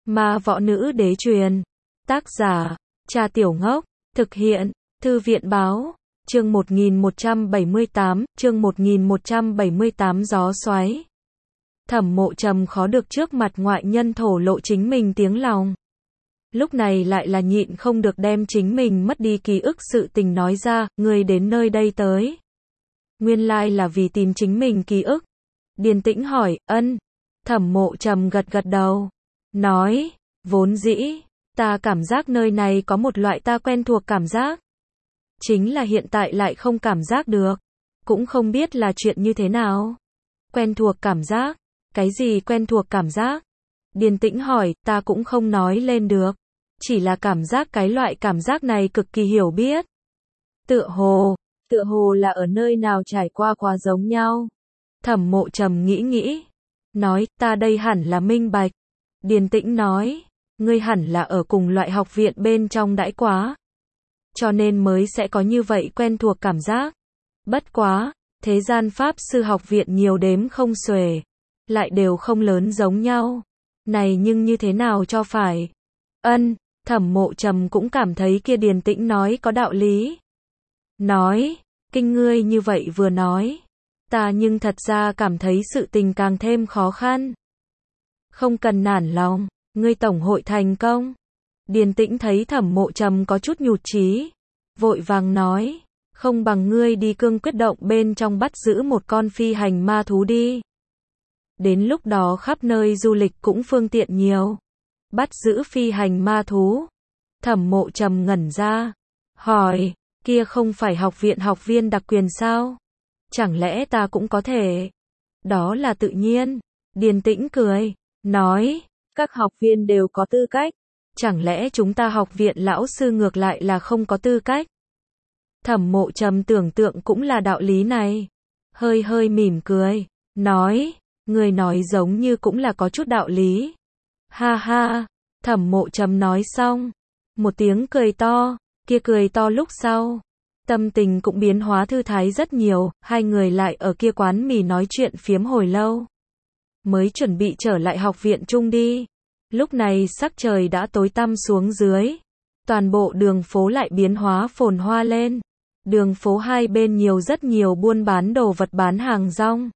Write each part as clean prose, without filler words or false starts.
Ma Võ Nữ Đế Truyền. Tác giả, Cha Tiểu Ngốc. Thực hiện, Thư viện Báo. Chương 1178, Gió Xoáy. Thẩm Mộ Trầm khó được trước mặt ngoại nhân thổ lộ chính mình tiếng lòng. Lúc này lại là nhịn không được đem chính mình mất đi ký ức sự tình nói ra, người đến nơi đây tới. Nguyên lai là vì tìm chính mình ký ức. Điền Tĩnh hỏi, ân. Thẩm Mộ Trầm gật gật đầu. Nói, vốn dĩ, ta cảm giác nơi này có một loại ta quen thuộc cảm giác. Chính là hiện tại lại không cảm giác được. Cũng không biết là chuyện như thế nào. Quen thuộc cảm giác. Cái gì quen thuộc cảm giác? Điền Tĩnh hỏi, ta cũng không nói lên được. Chỉ là cảm giác cái loại cảm giác này cực kỳ hiểu biết. Tựa hồ là ở nơi nào trải qua quá giống nhau. Thẩm Mộ Trầm nghĩ. Nói, ta đây hẳn là minh bạch. Điền Tĩnh nói, ngươi hẳn là ở cùng loại học viện bên trong đãi quá. Cho nên mới sẽ có như vậy quen thuộc cảm giác. Bất quá, thế gian pháp sư học viện nhiều đếm không xuể. Lại đều không lớn giống nhau. Này nhưng như thế nào cho phải? Ân, Thẩm Mộ Trầm cũng cảm thấy kia Điền Tĩnh nói có đạo lý. Nói, kinh ngươi như vậy vừa nói. Ta nhưng thật ra cảm thấy sự tình càng thêm khó khăn. Không cần nản lòng, ngươi tổng hội thành công. Điền Tĩnh thấy Thẩm Mộ Trầm có chút nhụt chí, vội vàng nói, không bằng ngươi đi Cương Quyết Động bên trong bắt giữ một con phi hành ma thú đi. Đến lúc đó khắp nơi du lịch cũng phương tiện nhiều. Bắt giữ phi hành ma thú. Thẩm Mộ Trầm ngẩn ra, hỏi, kia không phải học viện học viên đặc quyền sao? Chẳng lẽ ta cũng có thể? Đó là tự nhiên. Điền Tĩnh cười, nói, các học viên đều có tư cách. Chẳng lẽ chúng ta học viện lão sư ngược lại là không có tư cách? Thẩm Mộ Trầm tưởng tượng cũng là đạo lý này. Hơi mỉm cười, nói, người nói giống như cũng là có chút đạo lý. Ha ha, Thẩm Mộ Trầm nói xong. Một tiếng cười to, kia cười to lúc sau. Tâm tình cũng biến hóa thư thái rất nhiều, hai người lại ở kia quán mì nói chuyện phiếm hồi lâu. Mới chuẩn bị trở lại học viện chung đi. Lúc này sắc trời đã tối tăm xuống dưới. Toàn bộ đường phố lại biến hóa phồn hoa lên. Đường phố hai bên rất nhiều buôn bán đồ vật bán hàng rong.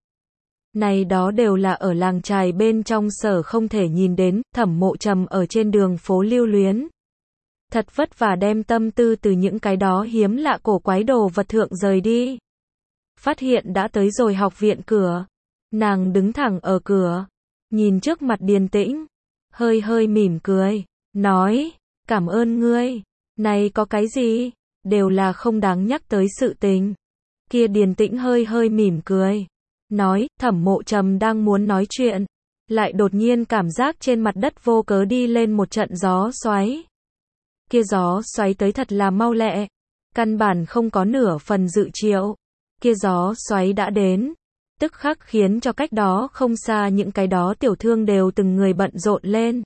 Này đó đều là ở làng chài bên trong sở không thể nhìn đến. Thẩm Mộ Trầm ở trên đường phố lưu luyến. Thật vất vả đem tâm tư từ những cái đó hiếm lạ cổ quái đồ vật thượng rời đi. Phát hiện đã tới rồi học viện cửa. Nàng đứng thẳng ở cửa. Nhìn trước mặt Điền Tĩnh. Hơi mỉm cười. Nói, cảm ơn ngươi. Này có cái gì? Đều là không đáng nhắc tới sự tình. Kia Điền Tĩnh hơi mỉm cười. Nói, Thẩm Mộ Trầm đang muốn nói chuyện. Lại đột nhiên cảm giác trên mặt đất vô cớ đi lên một trận gió xoáy. Kia gió xoáy tới thật là mau lẹ. Căn bản không có nửa phần dự triệu. Kia gió xoáy đã đến. Tức khắc khiến cho cách đó không xa những cái đó tiểu thương đều từng người bận rộn lên.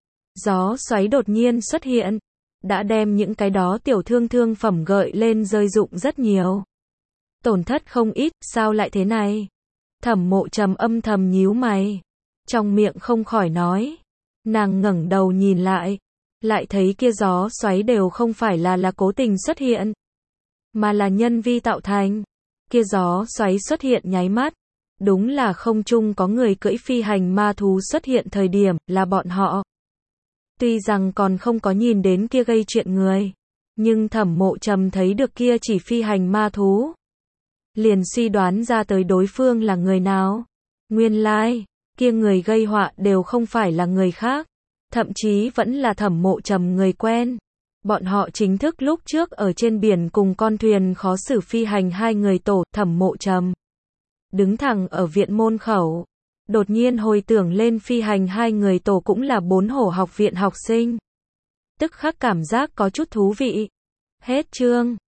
Gió xoáy đột nhiên xuất hiện. Đã đem những cái đó tiểu thương phẩm gợi lên rơi rụng rất nhiều. Tổn thất không ít, sao lại thế này? Thẩm Mộ Trầm âm thầm nhíu mày. Trong miệng không khỏi nói. Nàng ngẩng đầu nhìn lại. Lại thấy kia gió xoáy đều không phải là cố tình xuất hiện. Mà là nhân vi tạo thành. Kia gió xoáy xuất hiện nháy mắt. Đúng là không chung có người cưỡi phi hành ma thú xuất hiện thời điểm, là bọn họ. Tuy rằng còn không có nhìn đến kia gây chuyện người. Nhưng Thẩm Mộ Trầm thấy được kia chỉ phi hành ma thú. Liền suy đoán ra tới đối phương là người nào. Nguyên lai, kia người gây họa đều không phải là người khác. Thậm chí vẫn là Thẩm Mộ Trầm người quen. Bọn họ chính thức lúc trước ở trên biển cùng con thuyền khó xử phi hành hai người tổ. Thẩm Mộ Trầm đứng thẳng ở viện môn khẩu. Đột nhiên hồi tưởng lên phi hành hai người tổ cũng là 4 hổ học viện học sinh. Tức khắc cảm giác có chút thú vị. Hết chương.